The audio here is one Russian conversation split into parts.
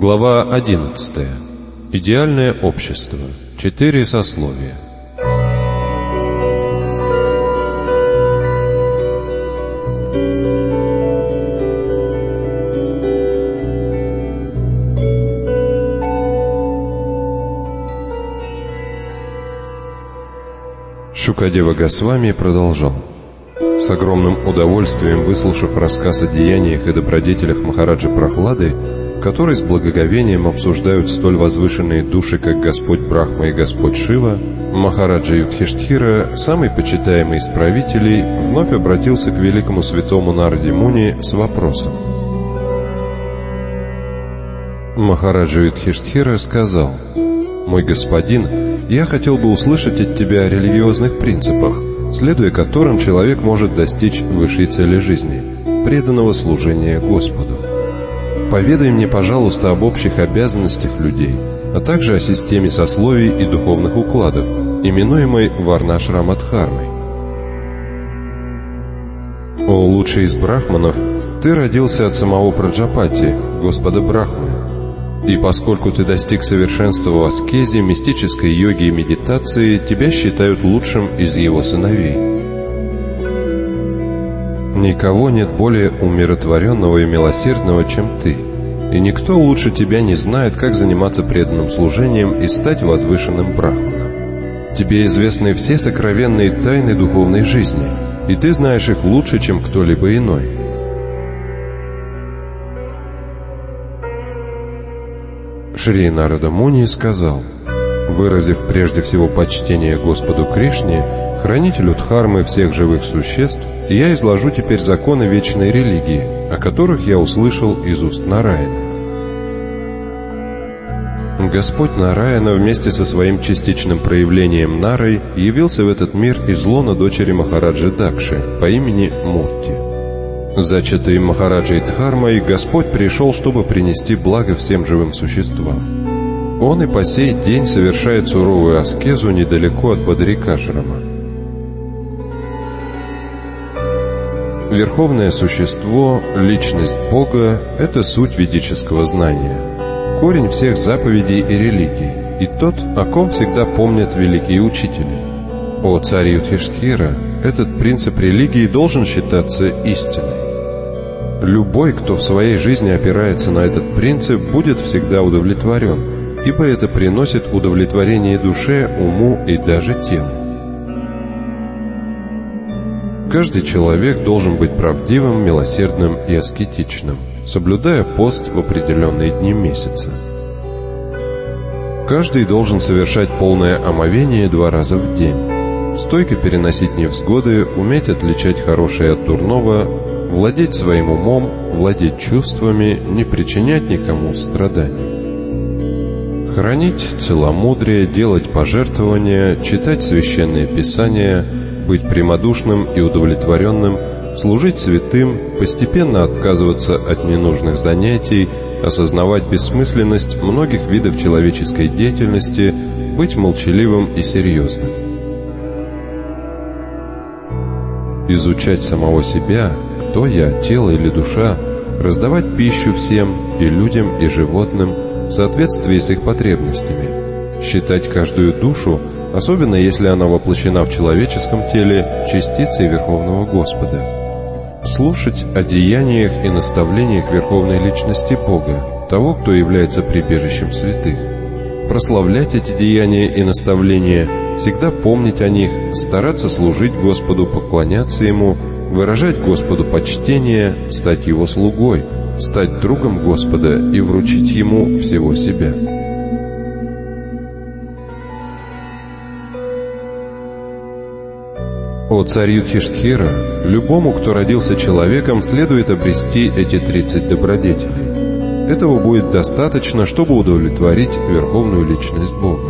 Глава 11. Идеальное общество. 4 сословия. Шукадева Госвами продолжал. С огромным удовольствием выслушав рассказ о деяниях и добродетелях Махараджи Прохлады, которые с благоговением обсуждают столь возвышенные души, как Господь Брахма и Господь Шива, Махараджа Юдхиштхира, самый почитаемый из правителей, вновь обратился к великому святому Нараде Муни с вопросом. Махараджа Юдхиштхира сказал: «Мой господин, я хотел бы услышать от тебя о религиозных принципах, следуя которым человек может достичь высшей цели жизни – преданного служения Господу. Поведай мне, пожалуйста, об общих обязанностях людей, а также о системе сословий и духовных укладов, именуемой Варнашрамадхармой. О лучший из брахманов, ты родился от самого Праджапати, Господа Брахмы, и поскольку ты достиг совершенства в аскезе, мистической йоге и медитации, тебя считают лучшим из его сыновей. Никого нет более умиротворенного и милосердного, чем ты, и никто лучше тебя не знает, как заниматься преданным служением и стать возвышенным брахманом. Тебе известны все сокровенные тайны духовной жизни, и ты знаешь их лучше, чем кто-либо иной. Шри Нарада Муни сказал: выразив прежде всего почтение Господу Кришне, хранителю Дхармы всех живых существ, я изложу теперь законы вечной религии, о которых я услышал из уст Нараяна. Господь Нараяна вместе со своим частичным проявлением Нарой явился в этот мир из лона дочери Махараджи Дакши по имени Мурти. Зачатый Махараджей Дхармой, Господь пришел, чтобы принести благо всем живым существам. Он и по сей день совершает суровую аскезу недалеко от Бадрикашрама. Верховное существо, личность Бога – это суть ведического знания, корень всех заповедей и религий, и тот, о ком всегда помнят великие учители. О царь Юдхиштхира, этот принцип религии должен считаться истиной. Любой, кто в своей жизни опирается на этот принцип, будет всегда удовлетворен, ибо это приносит удовлетворение душе, уму и даже телу. Каждый человек должен быть правдивым, милосердным и аскетичным, соблюдая пост в определенные дни месяца. Каждый должен совершать полное омовение 2 раза в день, стойко переносить невзгоды, уметь отличать хорошее от дурного, владеть своим умом, владеть чувствами, не причинять никому страданий. Хранить целомудрие, делать пожертвования, читать священные писания, быть прямодушным и удовлетворенным, служить святым, постепенно отказываться от ненужных занятий, осознавать бессмысленность многих видов человеческой деятельности, быть молчаливым и серьезным. Изучать самого себя, кто я, тело или душа, раздавать пищу всем, и людям, и животным, в соответствии с их потребностями, считать каждую душу, особенно если она воплощена в человеческом теле, частицей Верховного Господа, слушать о деяниях и наставлениях Верховной Личности Бога, того, кто является прибежищем святых, прославлять эти деяния и наставления, всегда помнить о них, стараться служить Господу, поклоняться Ему, выражать Господу почтение, стать Его слугой, стать другом Господа и вручить Ему всего себя. О царь Юдхиштхира, любому, кто родился человеком, следует обрести эти 30 добродетелей. Этого будет достаточно, чтобы удовлетворить Верховную Личность Бога.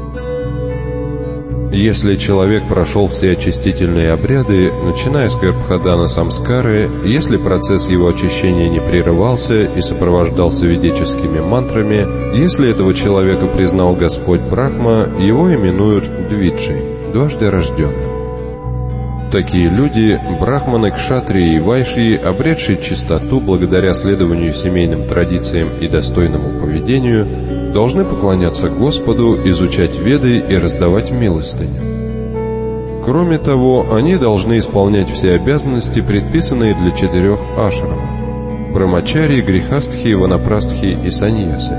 Если человек прошел все очистительные обряды, начиная с Гарбхадана Самскары, если процесс его очищения не прерывался и сопровождался ведическими мантрами, если этого человека признал Господь Брахма, его именуют Двиджей, дважды рожденным. Такие люди, брахманы, кшатрии и вайшьи, обретшие чистоту благодаря следованию семейным традициям и достойному поведению, должны поклоняться Господу, изучать Веды и раздавать милостыню. Кроме того, они должны исполнять все обязанности, предписанные для 4 ашрамов – брамачари, грихастхи, ванапрастхи и саньясы.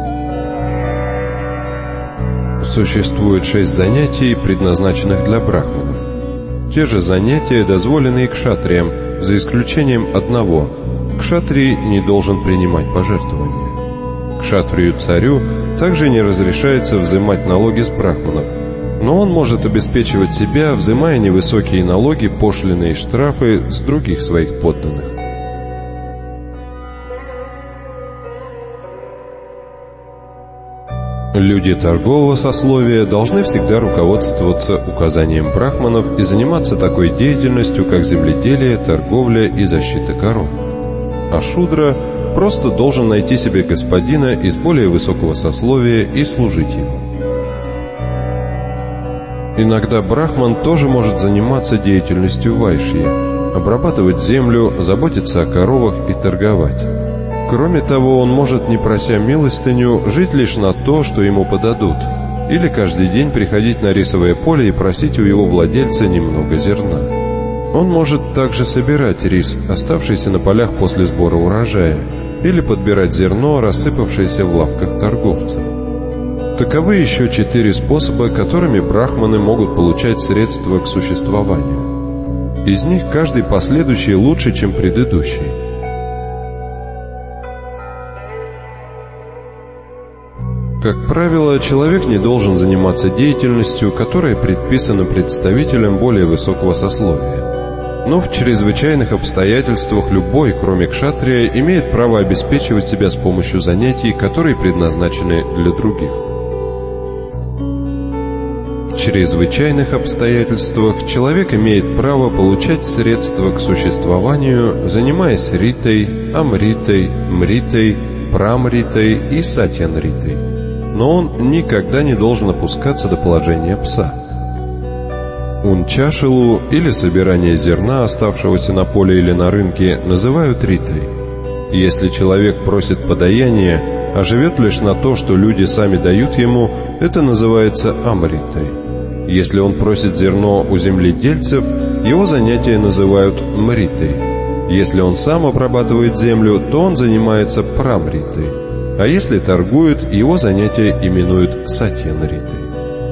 Существует 6 занятий, предназначенных для брахманов. Те же занятия дозволены и кшатриям, за исключением одного – кшатрий не должен принимать пожертвования. Кшатрию-царю также не разрешается взимать налоги с брахманов, но он может обеспечивать себя, взимая невысокие налоги, пошлины и штрафы с других своих подданных. Люди торгового сословия должны всегда руководствоваться указанием брахманов и заниматься такой деятельностью, как земледелие, торговля и защита коров. А шудра просто должен найти себе господина из более высокого сословия и служить ему. Иногда брахман тоже может заниматься деятельностью вайшьи, обрабатывать землю, заботиться о коровах и торговать. Кроме того, он может, не прося милостыню, жить лишь на то, что ему подадут, или каждый день приходить на рисовое поле и просить у его владельца немного зерна. Он может также собирать рис, оставшийся на полях после сбора урожая, или подбирать зерно, рассыпавшееся в лавках торговцев. Таковы еще 4 способа, которыми брахманы могут получать средства к существованию. Из них каждый последующий лучше, чем предыдущий. Как правило, человек не должен заниматься деятельностью, которая предписана представителям более высокого сословия. Но в чрезвычайных обстоятельствах любой, кроме кшатрия, имеет право обеспечивать себя с помощью занятий, которые предназначены для других. В чрезвычайных обстоятельствах человек имеет право получать средства к существованию, занимаясь ритой, амритой, мритой, прамритой и сатьянритой. Но он никогда не должен опускаться до положения пса. Унчашилу, или собирание зерна, оставшегося на поле или на рынке, называют ритой. Если человек просит подаяния, а живет лишь на то, что люди сами дают ему, это называется амритой. Если он просит зерно у земледельцев, его занятия называют мритой. Если он сам обрабатывает землю, то он занимается прамритой. А если торгует, его занятия именуют сатьянритой.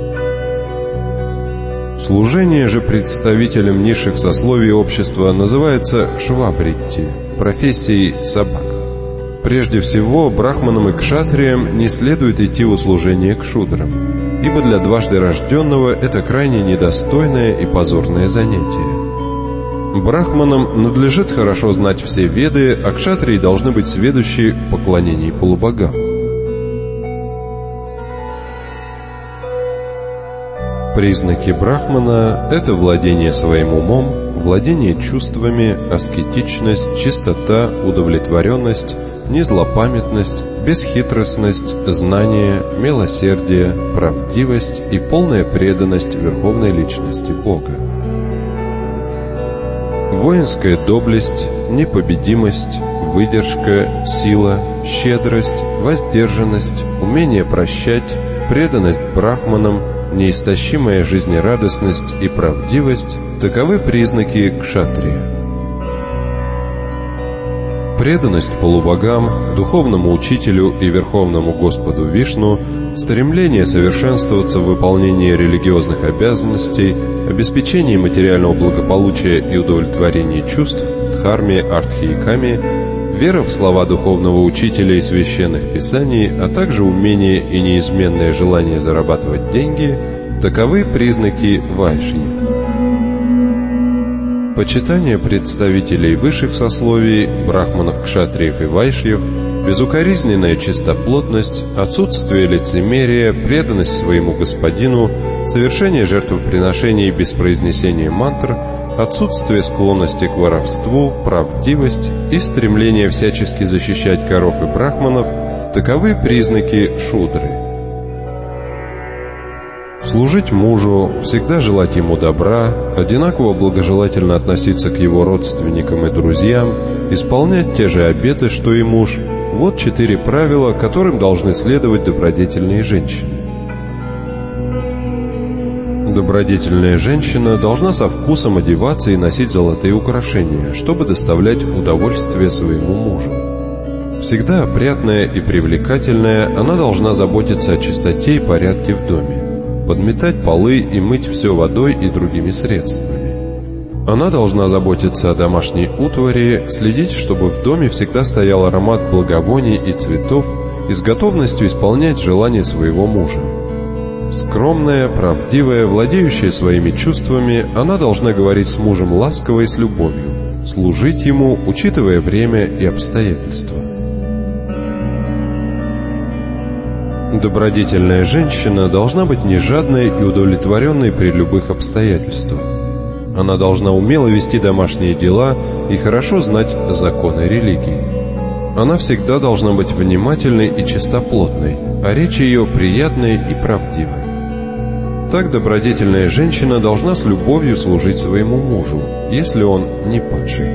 Служение же представителям низших сословий общества называется швабритти, профессией собак. Прежде всего, брахманам и кшатриям не следует идти в услужение к шудрам, ибо для дважды рожденного это крайне недостойное и позорное занятие. Брахманам надлежит хорошо знать все веды, а кшатрии должны быть сведущи в поклонении полубогам. Признаки брахмана – это владение своим умом, владение чувствами, аскетичность, чистота, удовлетворенность, незлопамятность, бесхитростность, знание, милосердие, правдивость и полная преданность Верховной Личности Бога. Воинская доблесть, непобедимость, выдержка, сила, щедрость, воздержанность, умение прощать, преданность брахманам, неистощимая жизнерадостность и правдивость – таковы признаки кшатрия. Преданность полубогам, духовному учителю и верховному Господу Вишну, стремление совершенствоваться в выполнении религиозных обязанностей, обеспечении материального благополучия и удовлетворении чувств, дхарме, артхи и каме, вера в слова духовного учителя и священных писаний, а также умение и неизменное желание зарабатывать деньги – таковы признаки вайшьи. Почитание представителей высших сословий, брахманов, кшатриев и вайшьев, безукоризненная чистоплотность, отсутствие лицемерия, преданность своему господину, совершение жертвоприношений без произнесения мантр, отсутствие склонности к воровству, правдивость и стремление всячески защищать коров и брахманов – таковы признаки шудры. Служить мужу, всегда желать ему добра, одинаково благожелательно относиться к его родственникам и друзьям, исполнять те же обеты, что и муж – вот 4 правила, которым должны следовать добродетельные женщины. Добродетельная женщина должна со вкусом одеваться и носить золотые украшения, чтобы доставлять удовольствие своему мужу. Всегда опрятная и привлекательная, она должна заботиться о чистоте и порядке в доме, подметать полы и мыть все водой и другими средствами. Она должна заботиться о домашней утвари, следить, чтобы в доме всегда стоял аромат благовоний и цветов и с готовностью исполнять желания своего мужа. Скромная, правдивая, владеющая своими чувствами, она должна говорить с мужем ласково и с любовью, служить ему, учитывая время и обстоятельства. Добродетельная женщина должна быть не жадной и удовлетворенной при любых обстоятельствах. Она должна умело вести домашние дела и хорошо знать законы религии. Она всегда должна быть внимательной и чистоплотной, а речь ее приятной и правдивой. Так добродетельная женщина должна с любовью служить своему мужу, если он не падший.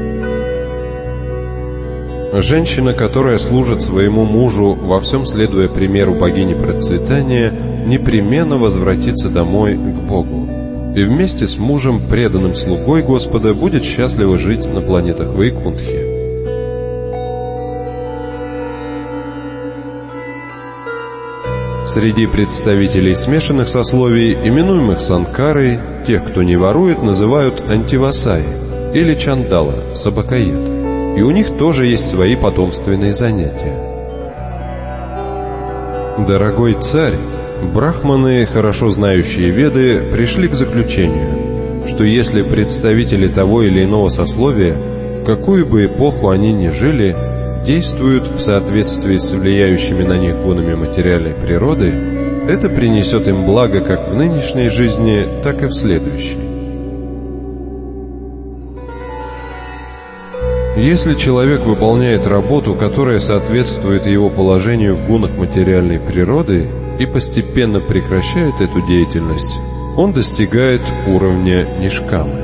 Женщина, которая служит своему мужу, во всем следуя примеру богини процветания, непременно возвратится домой к Богу и вместе с мужем, преданным слугой Господа, будет счастливо жить на планетах Вайкунтхи. Среди представителей смешанных сословий, именуемых санкарой, тех, кто не ворует, называют антивасаи или чандала, собакоед. И у них тоже есть свои потомственные занятия. Дорогой царь, брахманы, хорошо знающие Веды, пришли к заключению, что если представители того или иного сословия, в какую бы эпоху они ни жили, действуют в соответствии с влияющими на них гунами материальной природы, это принесет им благо как в нынешней жизни, так и в следующей. Если человек выполняет работу, которая соответствует его положению в гунах материальной природы, и постепенно прекращает эту деятельность, он достигает уровня нишкамы.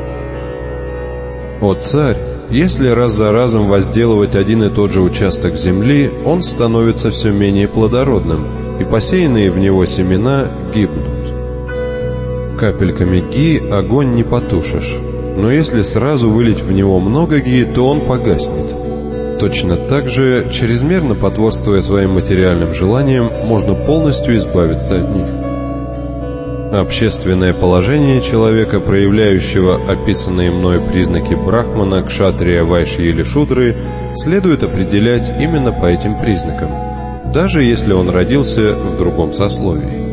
О царь, если раз за разом возделывать один и тот же участок земли, он становится все менее плодородным, и посеянные в него семена гибнут. Капельками ги огонь не потушишь, но если сразу вылить в него много ги, то он погаснет. Точно так же, чрезмерно потворствуя своим материальным желаниям, можно полностью избавиться от них. Общественное положение человека, проявляющего описанные мною признаки брахмана, кшатрия, вайши или шудры, следует определять именно по этим признакам, даже если он родился в другом сословии.